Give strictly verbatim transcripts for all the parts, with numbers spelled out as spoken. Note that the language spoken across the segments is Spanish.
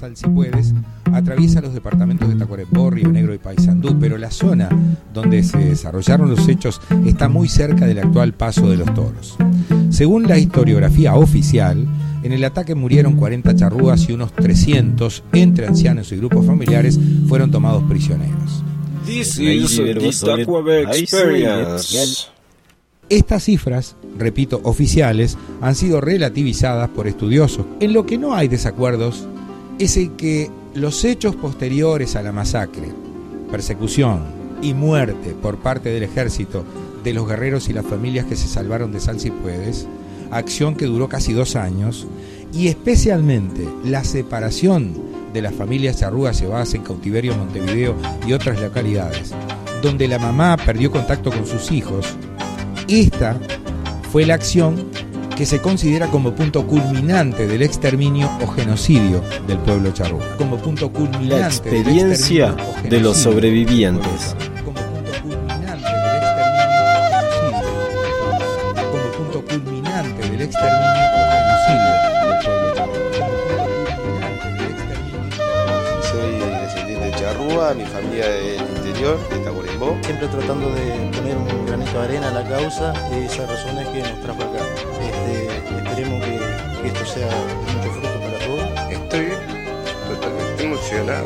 Salsipuedes atraviesa los departamentos de Tacuarembó, Río Negro y Paysandú, pero la zona donde se desarrollaron los hechos está muy cerca del actual Paso de los Toros. Según la historiografía oficial, en el ataque murieron cuarenta charrúas y unos trescientos, entre ancianos y grupos familiares, fueron tomados prisioneros. This is the Tacuabe Experience. Estas cifras, repito, oficiales, han sido relativizadas por estudiosos. En lo que no hay desacuerdos es en que los hechos posteriores a la masacre, persecución y muerte por parte del ejército de los guerreros y las familias que se salvaron de Salsipuedes, acción que duró casi dos años, y especialmente la separación de las familias charrúas llevadas en cautiverio en Montevideo y otras localidades, donde la mamá perdió contacto con sus hijos. Esta fue la acción que se considera como punto culminante del exterminio o genocidio del pueblo charrúa. Como punto culminante la experiencia de los sobrevivientes. Como punto culminante del exterminio o genocidio. Como punto culminante del exterminio o genocidio del pueblo charrúa. Como punto culminante del exterminio. Soy descendiente de charrúa, mi familia del interior, de Tacuarembó. Siempre tratando de poner un granito de arena a la causa, y esa razón es que nos trajo acá. Este, esperemos que, que esto sea mucho fruto para todos. Estoy totalmente emocionado.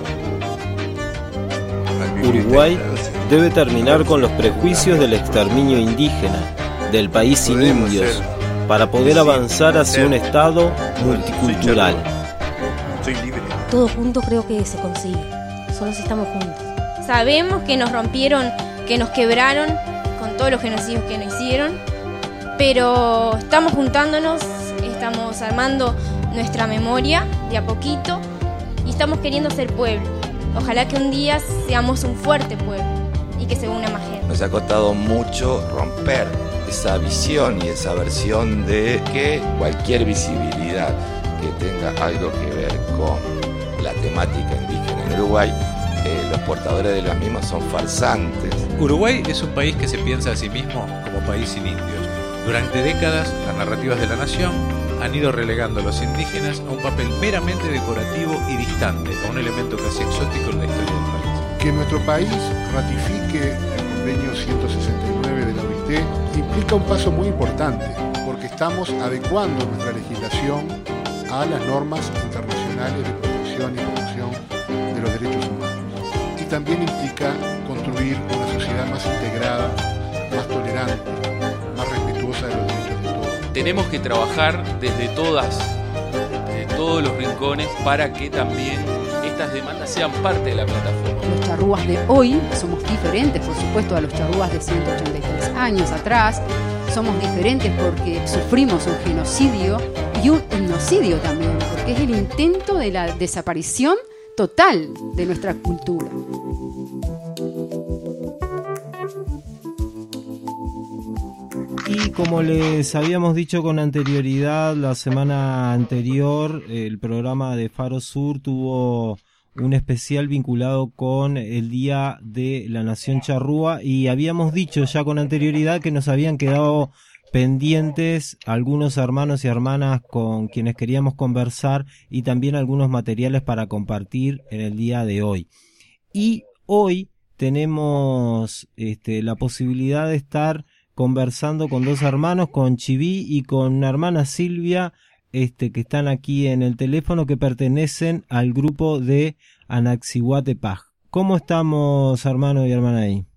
Uruguay debe terminar con los prejuicios del exterminio indígena, del país sin indios, para poder avanzar hacia un Estado multicultural. Soy libre. Todo junto creo que se consigue, solo si estamos juntos. Sabemos que nos rompieron, que nos quebraron con todos los genocidios que nos hicieron, pero estamos juntándonos, estamos armando nuestra memoria de a poquito y estamos queriendo ser pueblo. Ojalá que un día seamos un fuerte pueblo y que se una más gente. Nos ha costado mucho romper esa visión y esa versión de que cualquier visibilidad que tenga algo que ver con la temática indígena en Uruguay, eh, los portadores de las mismas son farsantes. Uruguay es un país que se piensa a sí mismo como país sin indios. Durante décadas, las narrativas de la nación han ido relegando a los indígenas a un papel meramente decorativo y distante, a un elemento casi exótico en la historia del país. Que nuestro país ratifique el convenio ciento sesenta y nueve de la O I T implica un paso muy importante, porque estamos adecuando nuestra legislación a las normas internacionales de protección y promoción de los derechos humanos. Y también implica construir una sociedad más integrada, más tolerante, más respetuosa de los derechos de todos. Tenemos que trabajar desde todas, desde todos los rincones, para que también estas demandas sean parte de la plataforma. Los charrúas de hoy somos diferentes, por supuesto, a los charrúas de ciento ochenta y tres años atrás. Somos diferentes porque sufrimos un genocidio y un etnocidio también, porque es el intento de la desaparición total de nuestra cultura. Y como les habíamos dicho con anterioridad, la semana anterior el programa de Faro Sur tuvo un especial vinculado con el Día de la Nación Charrúa, y habíamos dicho ya con anterioridad que nos habían quedado pendientes algunos hermanos y hermanas con quienes queríamos conversar, y también algunos materiales para compartir en el día de hoy. Y hoy tenemos este, la posibilidad de estar conversando con dos hermanos, con Chiví y con una hermana Silvia, este, que están aquí en el teléfono, que pertenecen al grupo de Anaxihuatepaj. ¿Cómo estamos, hermano y hermana ahí?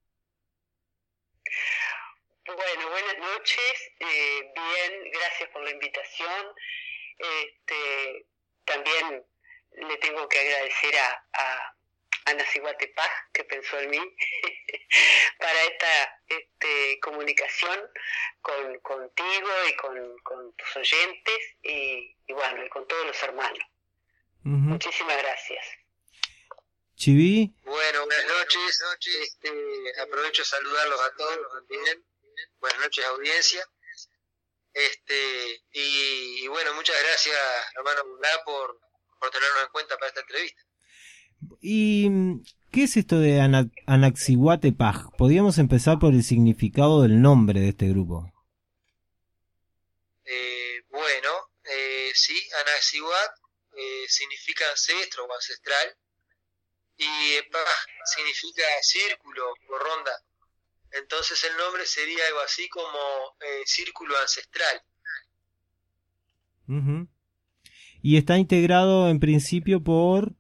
Bueno, buenas noches, eh, bien, gracias por la invitación. Este, también le tengo que agradecer a, a Anaxihuatepaj, que pensó en mí, para esta este, comunicación con, contigo y con, con tus oyentes y, y bueno, y con todos los hermanos. Uh-huh. Muchísimas gracias. Chiví. Bueno, buenas noches. Este, aprovecho a saludarlos a todos también. Buenas noches, audiencia. Este, y, y bueno, muchas gracias, hermano Bulá, por, por tenernos en cuenta para esta entrevista. ¿Y qué es esto de Ana- Anaxihuatepaj? Podríamos empezar por el significado del nombre de este grupo. Eh, bueno, eh, sí, Anaxihuat eh, significa ancestro o ancestral, y Epaj significa círculo o ronda. Entonces el nombre sería algo así como eh, círculo ancestral. Uh-huh. Y está integrado en principio por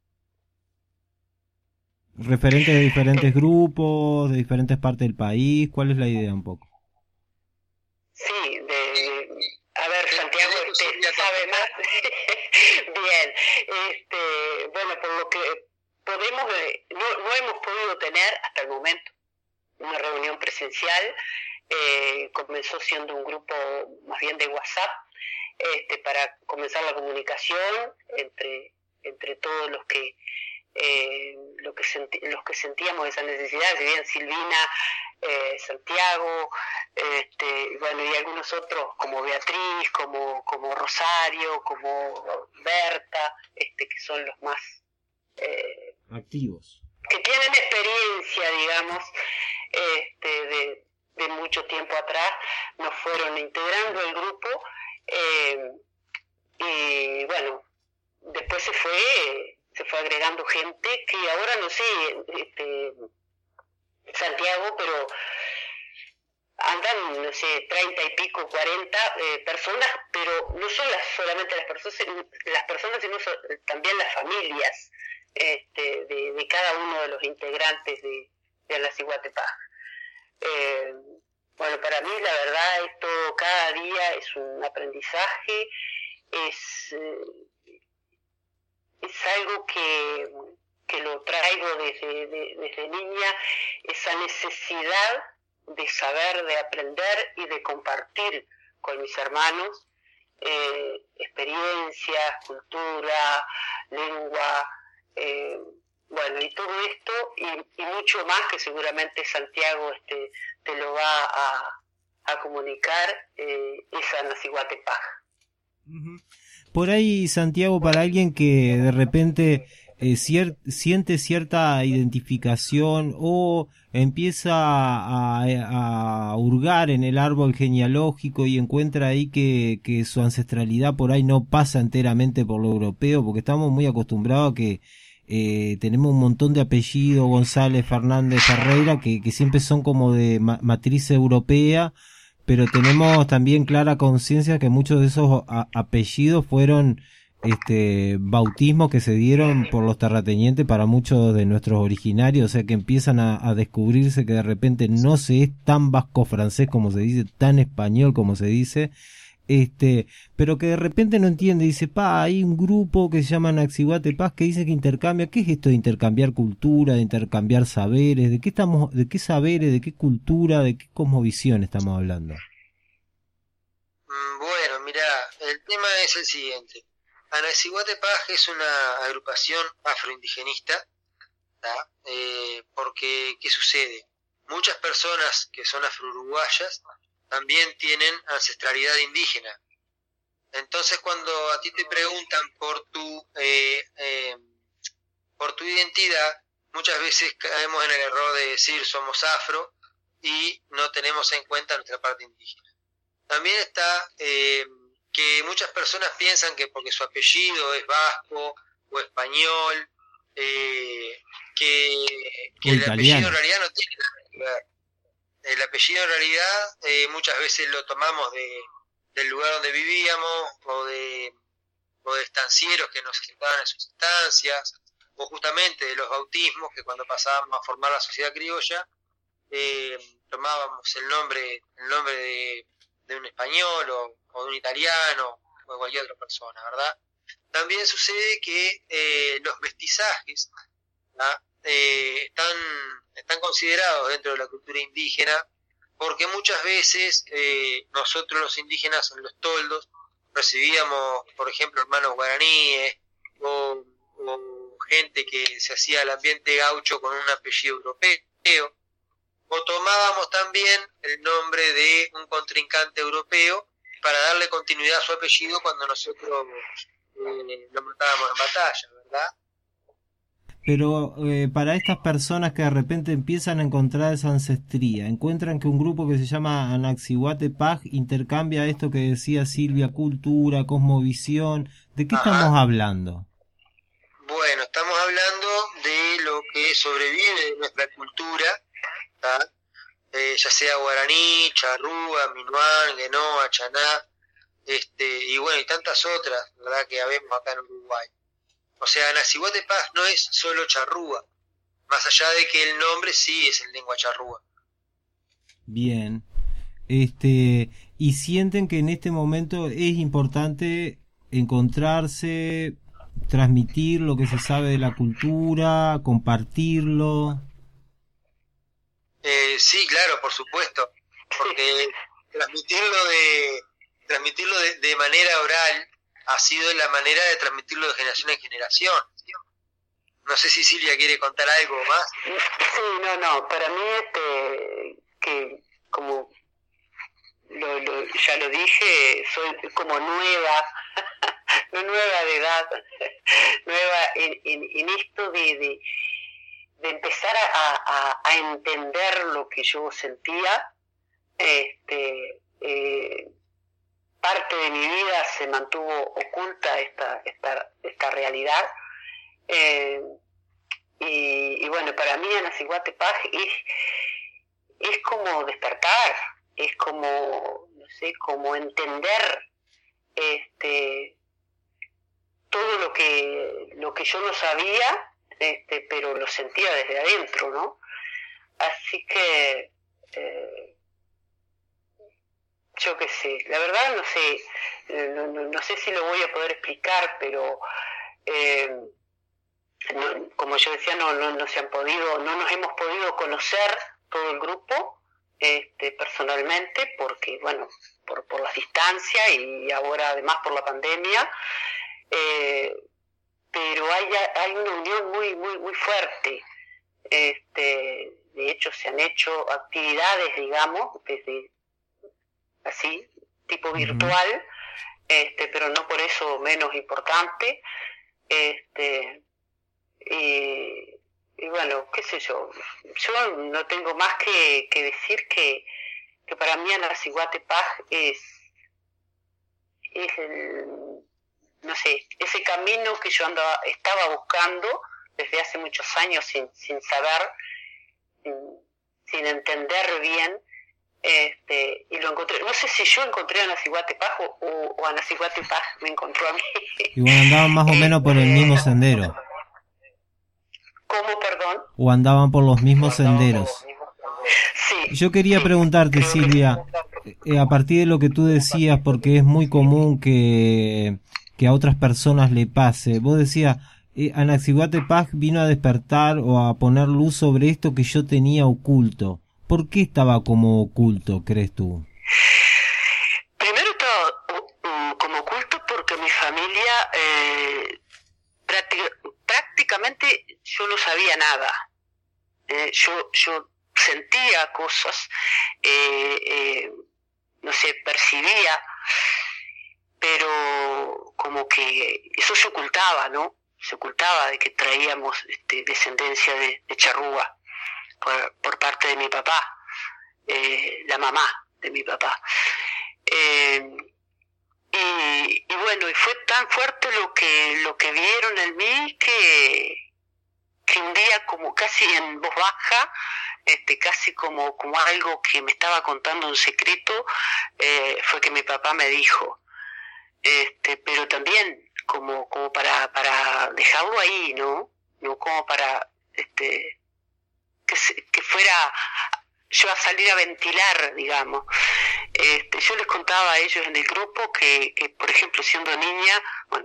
referentes de diferentes grupos, de diferentes partes del país. ¿Cuál es la idea un poco? Sí, de, a ver, Santiago este, sabe más. Bien, este, bueno, por lo que podemos, no, no hemos podido tener hasta el momento una reunión presencial. Eh, comenzó siendo un grupo más bien de WhatsApp, este, para comenzar la comunicación entre entre todos los que eh, lo que senti los que sentíamos esa necesidad, si bien Silvina, eh, Santiago, este, bueno, y algunos otros como Beatriz, como como Rosario, como Berta, este, que son los más eh, activos, que tienen experiencia, digamos, este, de, de mucho tiempo atrás, nos fueron integrando el grupo, eh, y bueno, después se fue se fue agregando gente que ahora no sé, este, Santiago, pero andan, no sé, treinta y pico, cuarenta eh, personas, pero no son las, solamente las personas, las personas, sino son, también las familias este, de, de cada uno de los integrantes de, de Anaciguatepaj. Eh, bueno, para mí la verdad esto cada día es un aprendizaje, es, eh, es algo que, que lo traigo desde, de, desde niña, esa necesidad de saber, de aprender y de compartir con mis hermanos eh, experiencias, cultura, lengua, eh, bueno, y todo esto y, y mucho más que seguramente Santiago este, te lo va a, a comunicar, eh, es Anaciguatepaj. Uh-huh. Por ahí, Santiago, para alguien que de repente eh, cier siente cierta identificación o empieza a, a, a hurgar en el árbol genealógico y encuentra ahí que, que su ancestralidad por ahí no pasa enteramente por lo europeo, porque estamos muy acostumbrados a que eh, tenemos un montón de apellidos, González, Fernández, Ferreira, que, que siempre son como de ma matriz europea, pero tenemos también clara conciencia que muchos de esos a apellidos fueron este bautismos que se dieron por los terratenientes para muchos de nuestros originarios, o sea que empiezan a, a descubrirse que de repente no se es tan vasco-francés como se dice, tan español como se dice, este pero que de repente no entiende, dice, pa, hay un grupo que se llama Anaciguatepaj que dice que intercambia. ¿Qué es esto de intercambiar cultura, de intercambiar saberes? ¿De qué estamos, de qué saberes, de qué cultura, de qué cosmovisión estamos hablando? Bueno, mirá, el tema es el siguiente. Anaciguatepaj es una agrupación afroindigenista, eh, porque, ¿qué sucede? Muchas personas que son afro-uruguayas también tienen ancestralidad indígena. Entonces, cuando a ti te preguntan por tu eh, eh, por tu identidad, muchas veces caemos en el error de decir somos afro y no tenemos en cuenta nuestra parte indígena. También está eh, que muchas personas piensan que porque su apellido es vasco o español, eh, que, que el apellido en realidad no tiene nada que ver. El apellido en realidad eh, muchas veces lo tomamos de, del lugar donde vivíamos o de, o de estancieros que nos aceptaban en sus estancias, o justamente de los bautismos que cuando pasábamos a formar la sociedad criolla eh, tomábamos el nombre el nombre de, de un español o, o de un italiano o de cualquier otra persona, ¿verdad? También sucede que eh, los mestizajes ¿verdad? Eh, están, están considerados dentro de la cultura indígena porque muchas veces eh, nosotros los indígenas en los toldos recibíamos, por ejemplo, hermanos guaraníes o, o gente que se hacía el ambiente gaucho con un apellido europeo, o tomábamos también el nombre de un contrincante europeo para darle continuidad a su apellido cuando nosotros eh, lo matábamos en batalla, ¿verdad? Pero eh, para estas personas que de repente empiezan a encontrar esa ancestría, encuentran que un grupo que se llama Anaxiguatepaj intercambia esto que decía Silvia, cultura, cosmovisión. ¿De qué Ajá. estamos hablando? Bueno, estamos hablando de lo que sobrevive de nuestra cultura, ¿tá? Eh, ya sea guaraní, charrúa, minuán, guenoa, chaná, este, y bueno, y tantas otras, ¿verdad?, que habemos acá en Uruguay. O sea, Anaxiguatepaj no es solo charrúa, más allá de que el nombre sí es en lengua charrúa. Bien. Este, y sienten que en este momento es importante encontrarse, transmitir lo que se sabe de la cultura, compartirlo. Eh, sí, claro, por supuesto, porque transmitirlo de transmitirlo de, de manera oral ha sido la manera de transmitirlo de generación en generación. No sé si Silvia quiere contar algo más. Sí, no, no, para mí este, que como lo, lo, ya lo dije, soy como nueva, no nueva de edad, nueva en, en, en esto de, de, de empezar a, a, a entender lo que yo sentía. Este, eh, parte de mi vida se mantuvo oculta esta, esta, esta realidad. Eh, y, y bueno, para mí Anaxiguatepaj es, es como despertar, es como, no sé, como entender este todo lo que lo que yo no sabía, este, pero lo sentía desde adentro, ¿no? Así que eh, yo qué sé, la verdad no sé, no, no, no sé si lo voy a poder explicar, pero eh, no, como yo decía, no, no, no se han podido, no nos hemos podido conocer todo el grupo este, personalmente, porque bueno, por, por las distancias y ahora además por la pandemia, eh, pero hay, hay una unión muy, muy, muy fuerte. Este, de hecho se han hecho actividades, digamos, desde así, tipo virtual, este, pero no por eso menos importante. Este, y, y bueno, qué sé yo, yo no tengo más que, que decir que, que para mí Anaxiguatepaj es, es el, no sé, ese camino que yo andaba, estaba buscando desde hace muchos años sin, sin saber, sin, sin entender bien, este, y lo encontré, no sé si yo encontré a Anaxiguatepaj o, o Anaxiguatepaj me encontró a mí. Y bueno, andaban más o menos por el mismo sendero. ¿Cómo, perdón? O andaban por los mismos senderos. Sí. Yo quería preguntarte, Silvia, eh, a partir de lo que tú decías, porque es muy común que, que a otras personas le pase, vos decías, eh, Anaxiguatepaj vino a despertar o a poner luz sobre esto que yo tenía oculto. ¿Por qué estaba como oculto, crees tú? Primero estaba uh, como oculto porque mi familia eh, prácti- prácticamente yo no sabía nada. Eh, yo, yo sentía cosas, eh, eh, no sé, percibía, pero como que eso se ocultaba, ¿no? Se ocultaba de que traíamos este, descendencia de, de charrúa. Por, por parte de mi papá, eh, la mamá de mi papá. Eh, y, y bueno, y fue tan fuerte lo que lo que vieron en mí que, que un día como casi en voz baja, este, casi como, como algo que me estaba contando un secreto, eh, fue que mi papá me dijo, este, pero también como, como para, para dejarlo ahí, ¿no? No como para este Que, se, que fuera yo a salir a ventilar, digamos. Este, yo les contaba a ellos en el grupo que, que, por ejemplo, siendo niña, bueno,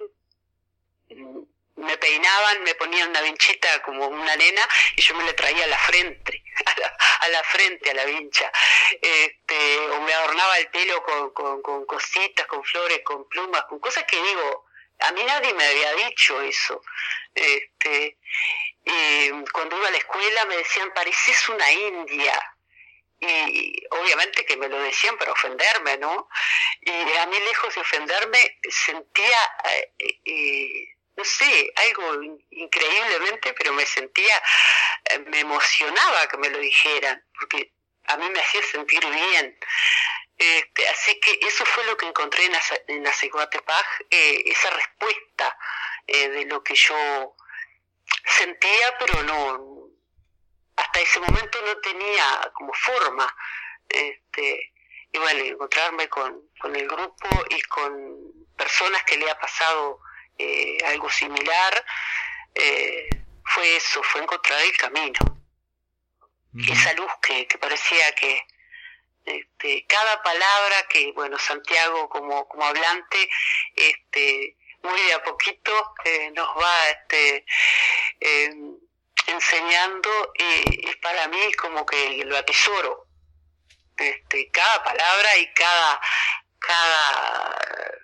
me peinaban, me ponían una vinchita como una nena y yo me la traía a la frente, a la, a la frente, a la vincha. Este, o me adornaba el pelo con, con, con cositas, con flores, con plumas, con cosas que digo, a mí nadie me había dicho eso. Este, y cuando iba a la escuela me decían, pareces una india. Y obviamente que me lo decían para ofenderme, ¿no? Y a mí, lejos de ofenderme, sentía eh, eh, no sé, algo increíblemente, pero me sentía, me emocionaba que me lo dijeran, porque a mí me hacía sentir bien. Este, así que eso fue lo que encontré en, Aza, en Azaguatepaj, eh, esa respuesta eh, de lo que yo sentía, pero no, hasta ese momento no tenía como forma. Este, y bueno, encontrarme con, con el grupo y con personas que le ha pasado eh, algo similar, eh, fue eso, fue encontrar el camino. Uh-huh. Esa luz que, que parecía que este, cada palabra que, bueno, Santiago como, como hablante, este, muy de a poquito eh, nos va este, eh, enseñando, y es para mí como que lo atesoro. Este, cada palabra y cada, cada,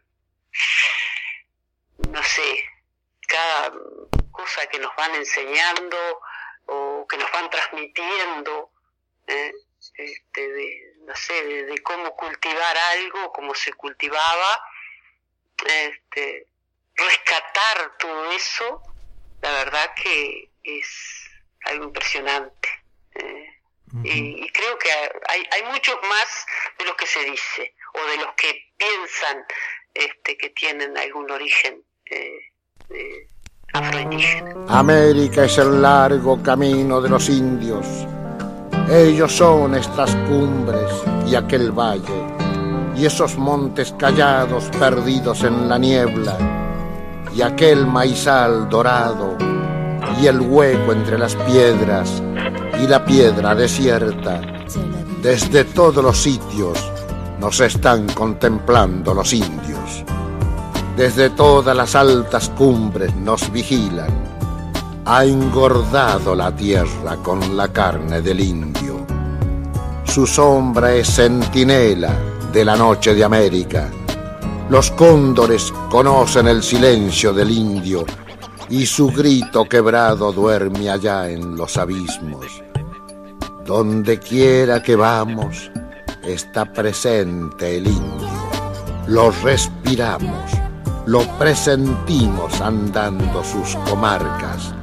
no sé, cada cosa que nos van enseñando o que nos van transmitiendo, eh, este, de, no sé, de, de cómo cultivar algo, cómo se cultivaba, este, rescatar todo eso, la verdad que es algo impresionante. Eh, Uh-huh. y, y creo que hay, hay muchos más de los que se dice o de los que piensan este, que tienen algún origen eh, eh, afroindígena. América es el largo camino de los indios. Ellos son estas cumbres y aquel valle y esos montes callados perdidos en la niebla y aquel maizal dorado y el hueco entre las piedras y la piedra desierta. Desde todos los sitios nos están contemplando los indios. Desde todas las altas cumbres nos vigilan. Ha engordado la tierra con la carne del indio. Su sombra es centinela de la noche de América. Los cóndores conocen el silencio del indio y su grito quebrado duerme allá en los abismos. Donde quiera que vamos, está presente el indio. Lo respiramos, lo presentimos andando sus comarcas.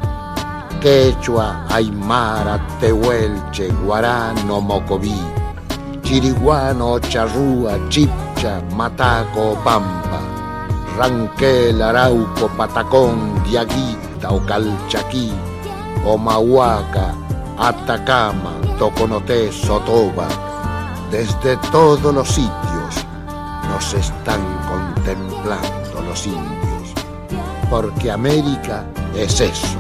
Quechua, Aymara, Tehuelche, Guarano, Mocoví, Chiriguano, Charrúa, Chipcha, Mataco, Pampa, Ranquel, Arauco, Patacón, Diaguita o Calchaquí, Omahuaca, Atacama, Toconoté, Sotoba. Desde todos los sitios nos están contemplando los indios, porque América es eso,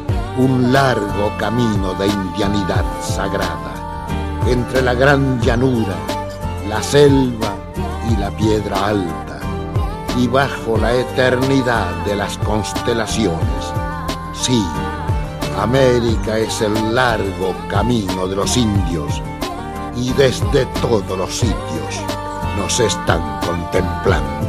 un largo camino de indianidad sagrada, entre la gran llanura, la selva y la piedra alta, y bajo la eternidad de las constelaciones. Sí, América es el largo camino de los indios, y desde todos los sitios nos están contemplando.